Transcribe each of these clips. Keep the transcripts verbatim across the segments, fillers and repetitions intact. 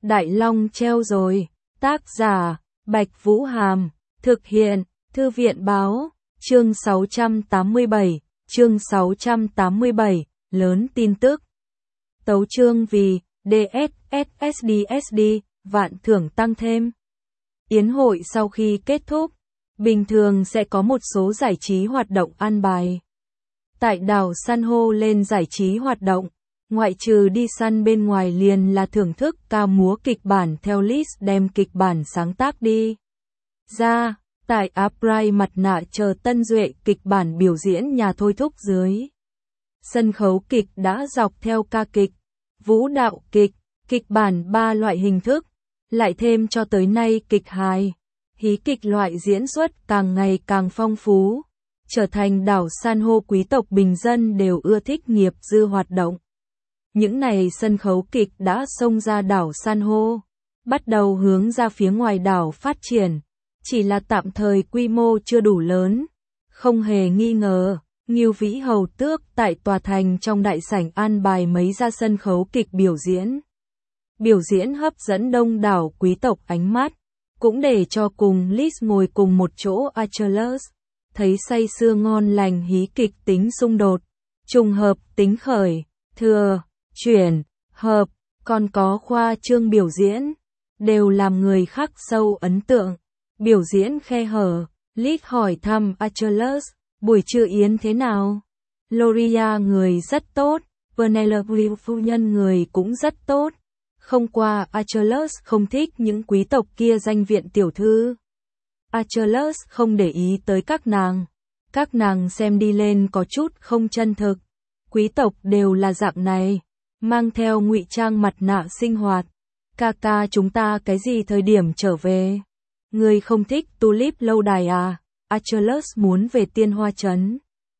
Đại Long treo rồi. Tác giả, Bạch Vũ Hàm. Thực hiện, Thư viện Báo. Chương sáu trăm tám mươi bảy. Chương sáu trăm tám mươi bảy. Lớn tin tức. Tấu chương vì đê ét ét ét đê ét đê, vạn thưởng tăng thêm. Yến hội sau khi kết thúc, bình thường sẽ có một số giải trí hoạt động an bài. Tại đảo san hô lên giải trí hoạt động, ngoại trừ đi săn bên ngoài liền là thưởng thức ca múa kịch bản theo list đem kịch bản sáng tác đi ra. Tại Upright mặt nạ chờ Tân Duệ kịch bản biểu diễn nhà thôi thúc dưới. Sân khấu kịch đã dọc theo ca kịch, vũ đạo kịch, kịch bản ba loại hình thức, lại thêm cho tới nay kịch hài, hí kịch loại diễn xuất càng ngày càng phong phú, trở thành đảo san hô quý tộc bình dân đều ưa thích nghiệp dư hoạt động. Những này sân khấu kịch đã xông ra đảo san hô, bắt đầu hướng ra phía ngoài đảo phát triển, chỉ là tạm thời quy mô chưa đủ lớn. Không hề nghi ngờ, Ngưu Vĩ Hầu Tước tại tòa thành trong đại sảnh an bài mấy ra sân khấu kịch biểu diễn. Biểu diễn hấp dẫn đông đảo quý tộc ánh mắt, cũng để cho cùng Liz ngồi cùng một chỗ Achilles, thấy say sưa ngon lành hí kịch tính xung đột, trùng hợp tính khởi, thừa, chuyển, hợp, còn có khoa trương biểu diễn, đều làm người khắc sâu ấn tượng. Biểu diễn khe hở, Liz hỏi thăm Achilles, buổi trưa yến thế nào? Loria người rất tốt, Penelope phu nhân người cũng rất tốt. Không qua Achilles không thích những quý tộc kia danh viện tiểu thư. Achilles không để ý tới các nàng. Các nàng xem đi lên có chút không chân thực. Quý tộc đều là dạng này, mang theo ngụy trang mặt nạ sinh hoạt. Ca ca chúng ta cái gì thời điểm trở về? Người không thích tulip lâu đài à? Achilles muốn về Tiên Hoa Trấn.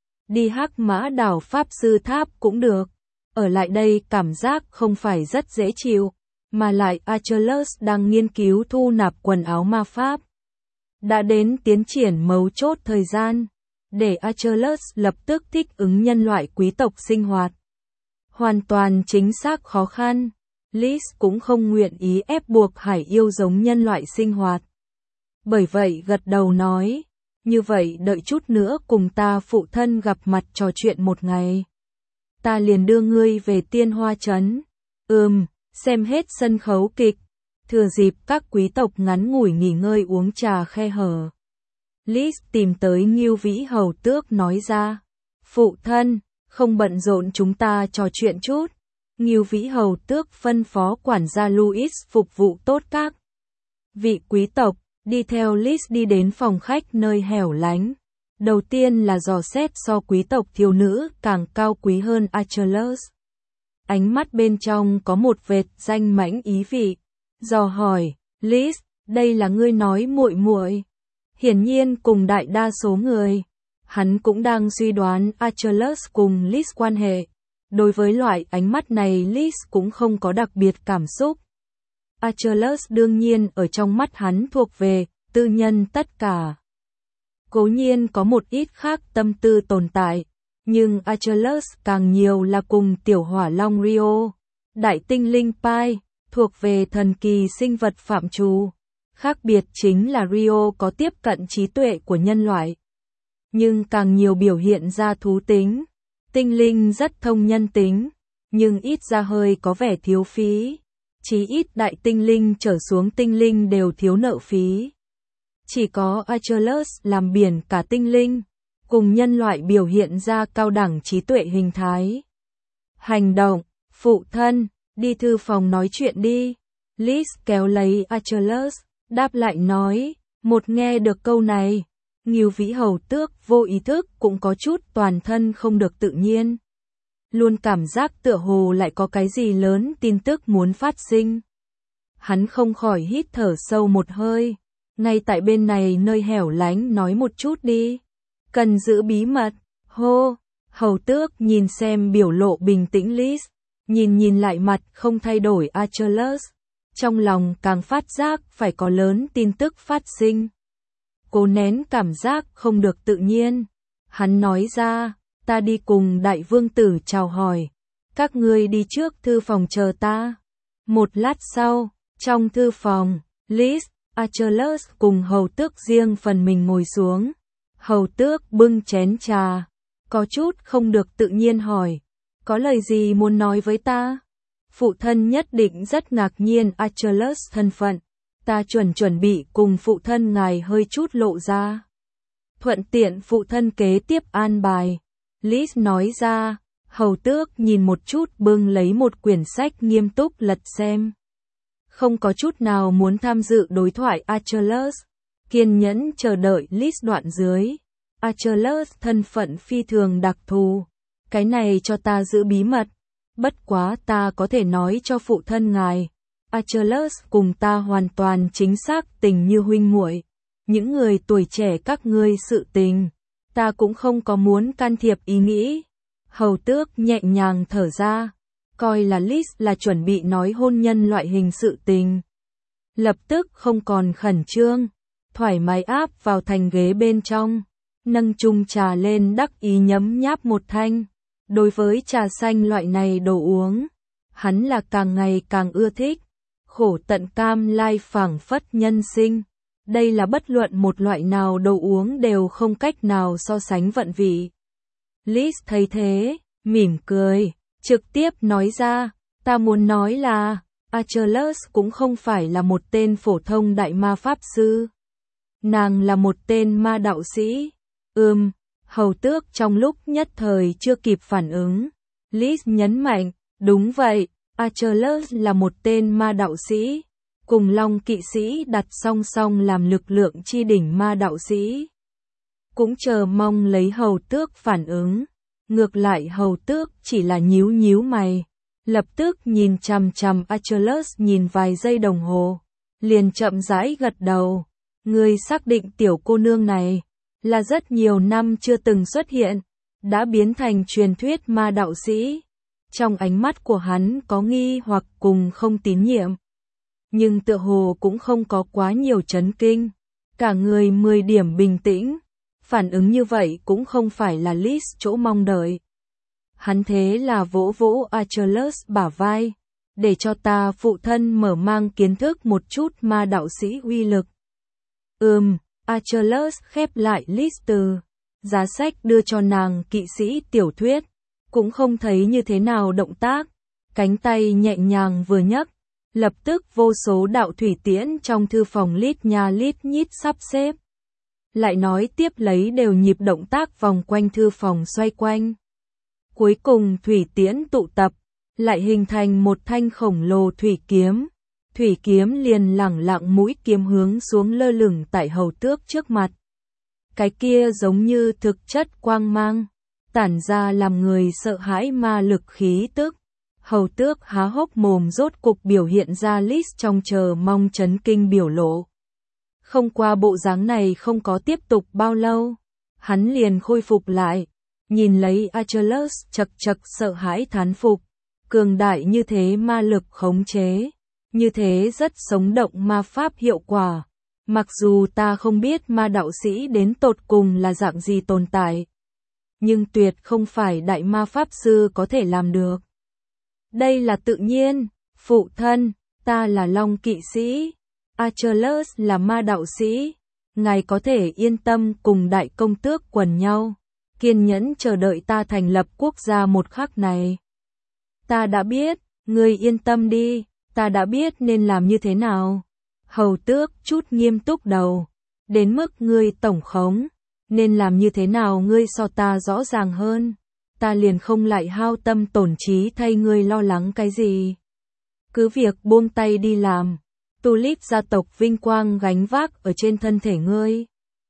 Đi Hắc Mã đảo Pháp Sư Tháp cũng được. Ở lại đây cảm giác không phải rất dễ chịu, mà lại Achilles đang nghiên cứu thu nạp quần áo ma pháp. Đã đến tiến triển mấu chốt thời gian, để Achilles lập tức thích ứng nhân loại quý tộc sinh hoạt. Hoàn toàn chính xác khó khăn, Liz cũng không nguyện ý ép buộc Hải yêu giống nhân loại sinh hoạt. Bởi vậy gật đầu nói, như vậy đợi chút nữa cùng ta phụ thân gặp mặt trò chuyện một ngày. Ta liền đưa ngươi về Tiên Hoa Trấn. Ừm, xem hết sân khấu kịch, thừa dịp các quý tộc ngắn ngủi nghỉ ngơi uống trà khe hở. Liz tìm tới Ngưu Vĩ Hầu Tước nói ra, phụ thân, không bận rộn chúng ta trò chuyện chút. Ngưu Vĩ Hầu Tước phân phó quản gia Louis phục vụ tốt các vị quý tộc, đi theo Liz đi đến phòng khách nơi hẻo lánh. Đầu tiên là dò xét so quý tộc thiếu nữ càng cao quý hơn Achilles. Ánh mắt bên trong có một vệt danh mãnh ý vị. Dò hỏi, Liz, đây là ngươi nói muội muội? Hiển nhiên cùng đại đa số người, hắn cũng đang suy đoán Achilles cùng Liz quan hệ. Đối với loại ánh mắt này Liz cũng không có đặc biệt cảm xúc. Achilles đương nhiên ở trong mắt hắn thuộc về tư nhân tất cả. Cố nhiên có một ít khác tâm tư tồn tại, nhưng Achilles càng nhiều là cùng tiểu hỏa long Rio, đại tinh linh Pi, thuộc về thần kỳ sinh vật phạm trù. Khác biệt chính là Rio có tiếp cận trí tuệ của nhân loại, nhưng càng nhiều biểu hiện ra thú tính. Tinh linh rất thông nhân tính, nhưng ít ra hơi có vẻ thiếu phí. Chí ít đại tinh linh trở xuống tinh linh đều thiếu nợ phí. Chỉ có Achilles làm biển cả tinh linh, cùng nhân loại biểu hiện ra cao đẳng trí tuệ hình thái. Hành động, phụ thân, đi thư phòng nói chuyện đi. Liz kéo lấy Achilles, đáp lại nói, một nghe được câu này, Ngưu Vĩ Hầu Tước vô ý thức cũng có chút toàn thân không được tự nhiên. Luôn cảm giác tựa hồ lại có cái gì lớn tin tức muốn phát sinh. Hắn không khỏi hít thở sâu một hơi. Ngay tại bên này nơi hẻo lánh nói một chút đi. Cần giữ bí mật. Hô, Hầu Tước nhìn xem biểu lộ bình tĩnh Liz, nhìn nhìn lại mặt không thay đổi Achilles. Trong lòng càng phát giác phải có lớn tin tức phát sinh. Cố nén cảm giác không được tự nhiên. Hắn nói ra, ta đi cùng đại vương tử chào hỏi. Các ngươi đi trước thư phòng chờ ta. Một lát sau, Trong thư phòng, Liz, Achilles cùng hầu tước riêng phần mình ngồi xuống. Hầu tước bưng chén trà, có chút không được tự nhiên hỏi, có lời gì muốn nói với ta? Phụ thân nhất định rất ngạc nhiên Achilles thân phận, ta chuẩn chuẩn bị cùng phụ thân ngài hơi chút lộ ra. Thuận tiện phụ thân kế tiếp an bài. Liz nói ra, hầu tước nhìn một chút bưng lấy một quyển sách nghiêm túc lật xem. Không có chút nào muốn tham dự đối thoại Achilles, kiên nhẫn chờ đợi Liz đoạn dưới. Achilles thân phận phi thường đặc thù, cái này cho ta giữ bí mật, bất quá ta có thể nói cho phụ thân ngài. Achilles cùng ta hoàn toàn chính xác tình như huynh muội, những người tuổi trẻ các ngươi sự tình, ta cũng không có muốn can thiệp ý nghĩ. Hầu tước nhẹ nhàng thở ra, coi là Liz là chuẩn bị nói hôn nhân loại hình sự tình. Lập tức không còn khẩn trương, thoải mái áp vào thành ghế bên trong, nâng chung trà lên đắc ý nhấm nháp một thanh. Đối với trà xanh loại này đồ uống, hắn là càng ngày càng ưa thích. Khổ tận cam lai phảng phất nhân sinh. Đây là bất luận một loại nào đồ uống đều không cách nào so sánh vận vị. Liz thấy thế, mỉm cười, trực tiếp nói ra, ta muốn nói là, Achilles cũng không phải là một tên phổ thông đại ma pháp sư. Nàng là một tên ma đạo sĩ. Ừm, hầu tước trong lúc nhất thời chưa kịp phản ứng. Liz nhấn mạnh, đúng vậy, Achilles là một tên ma đạo sĩ, cùng Long kỵ sĩ đặt song song làm lực lượng chi đỉnh ma đạo sĩ. Cũng chờ mong lấy hầu tước phản ứng. Ngược lại hầu tước chỉ là nhíu nhíu mày, lập tức nhìn chằm chằm Achilles nhìn vài giây đồng hồ, liền chậm rãi gật đầu. Ngươi xác định tiểu cô nương này là rất nhiều năm chưa từng xuất hiện, đã biến thành truyền thuyết ma đạo sĩ. Trong ánh mắt của hắn có nghi hoặc cùng không tín nhiệm, nhưng tựa hồ cũng không có quá nhiều chấn kinh, cả người mười điểm bình tĩnh. Phản ứng như vậy cũng không phải là Liz chỗ mong đợi. Hắn thế là vỗ vỗ Achilles bả vai, để cho ta phụ thân mở mang kiến thức một chút ma đạo sĩ uy lực. Ừm, Achilles khép lại Liz từ giá sách đưa cho nàng kỵ sĩ tiểu thuyết, cũng không thấy như thế nào động tác, cánh tay nhẹ nhàng vừa nhấc, lập tức vô số đạo thủy tiễn trong thư phòng lít nha lít nhít sắp xếp. Lại nói tiếp lấy đều nhịp động tác vòng quanh thư phòng xoay quanh. Cuối cùng thủy tiễn tụ tập, lại hình thành một thanh khổng lồ thủy kiếm. Thủy kiếm liền lẳng lặng mũi kiếm hướng xuống lơ lửng tại hầu tước trước mặt. Cái kia giống như thực chất quang mang, tản ra làm người sợ hãi ma lực khí tức. Hầu tước há hốc mồm rốt cục biểu hiện ra Liz trong chờ mong chấn kinh biểu lộ. Không qua bộ dáng này không có tiếp tục bao lâu, hắn liền khôi phục lại, nhìn lấy Achilles chật chật sợ hãi thán phục, cường đại như thế ma lực khống chế, như thế rất sống động ma pháp hiệu quả, mặc dù ta không biết ma đạo sĩ đến tột cùng là dạng gì tồn tại, nhưng tuyệt không phải đại ma pháp sư có thể làm được. Đây là tự nhiên, phụ thân, ta là Long kỵ sĩ. Achilles là ma đạo sĩ, ngài có thể yên tâm cùng đại công tước quần nhau, kiên nhẫn chờ đợi ta thành lập quốc gia một khắc này. Ta đã biết, ngươi yên tâm đi, ta đã biết nên làm như thế nào. Hầu tước chút nghiêm túc đầu, đến mức ngươi tổng khống, nên làm như thế nào ngươi so ta rõ ràng hơn, ta liền không lại hao tâm tổn trí thay ngươi lo lắng cái gì. Cứ việc buông tay đi làm. Tulip gia tộc vinh quang gánh vác ở trên thân thể ngươi.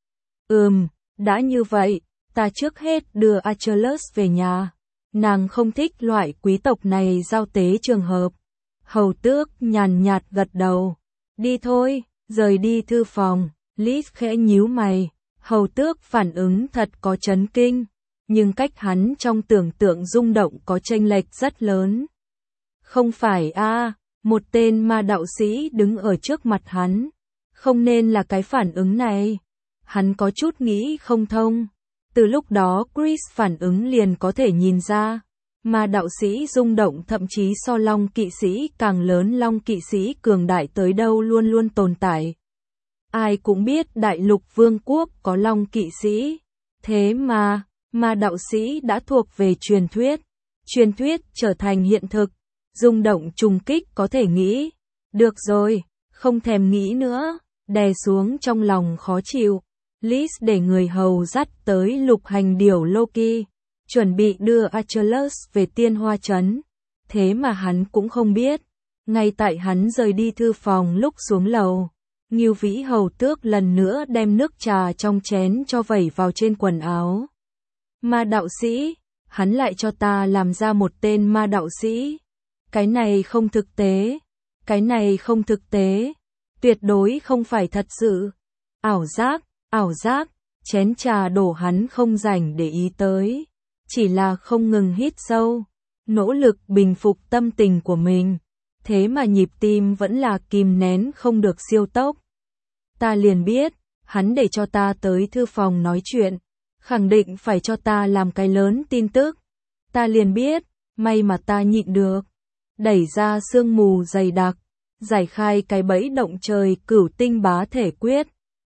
Ừm, đã như vậy, ta trước hết đưa Achilles về nhà. Nàng không thích loại quý tộc này giao tế trường hợp. Hầu tước nhàn nhạt gật đầu. Đi thôi, rời đi thư phòng. Liz khẽ nhíu mày. Hầu tước phản ứng thật có chấn kinh, nhưng cách hắn trong tưởng tượng rung động có chênh lệch rất lớn. Không phải a, à, một tên ma đạo sĩ đứng ở trước mặt hắn, không nên là cái phản ứng này. Hắn có chút nghĩ không thông. Từ lúc đó Chris phản ứng liền có thể nhìn ra, mà đạo sĩ rung động thậm chí so Long kỵ sĩ càng lớn. Long kỵ sĩ cường đại tới đâu luôn luôn tồn tại. Ai cũng biết đại lục vương quốc có Long kỵ sĩ. Thế mà, mà đạo sĩ đã thuộc về truyền thuyết. Truyền thuyết trở thành hiện thực. Rung động trùng kích có thể nghĩ. Được rồi, không thèm nghĩ nữa. Đè xuống trong lòng khó chịu. Lys để người hầu dắt tới lục hành điểu Loki. Chuẩn bị đưa Achilles về tiên hoa trấn. Thế mà hắn cũng không biết. Ngay tại hắn rời đi thư phòng lúc xuống lầu. Ngưu Vĩ hầu tước lần nữa đem nước trà trong chén cho vẩy vào trên quần áo. Ma đạo sĩ, hắn lại cho ta làm ra một tên ma đạo sĩ. Cái này không thực tế. Cái này không thực tế. Tuyệt đối không phải thật sự. Ảo giác, ảo giác, chén trà đổ hắn không rảnh để ý tới. Chỉ là không ngừng hít sâu, nỗ lực bình phục tâm tình của mình. Thế mà nhịp tim vẫn là kìm nén không được siêu tốc. Ta liền biết, hắn để cho ta tới thư phòng nói chuyện, khẳng định phải cho ta làm cái lớn tin tức. Ta liền biết, may mà ta nhịn được. Đẩy ra sương mù dày đặc, giải khai cái bẫy động trời cửu tinh bá thể quyết.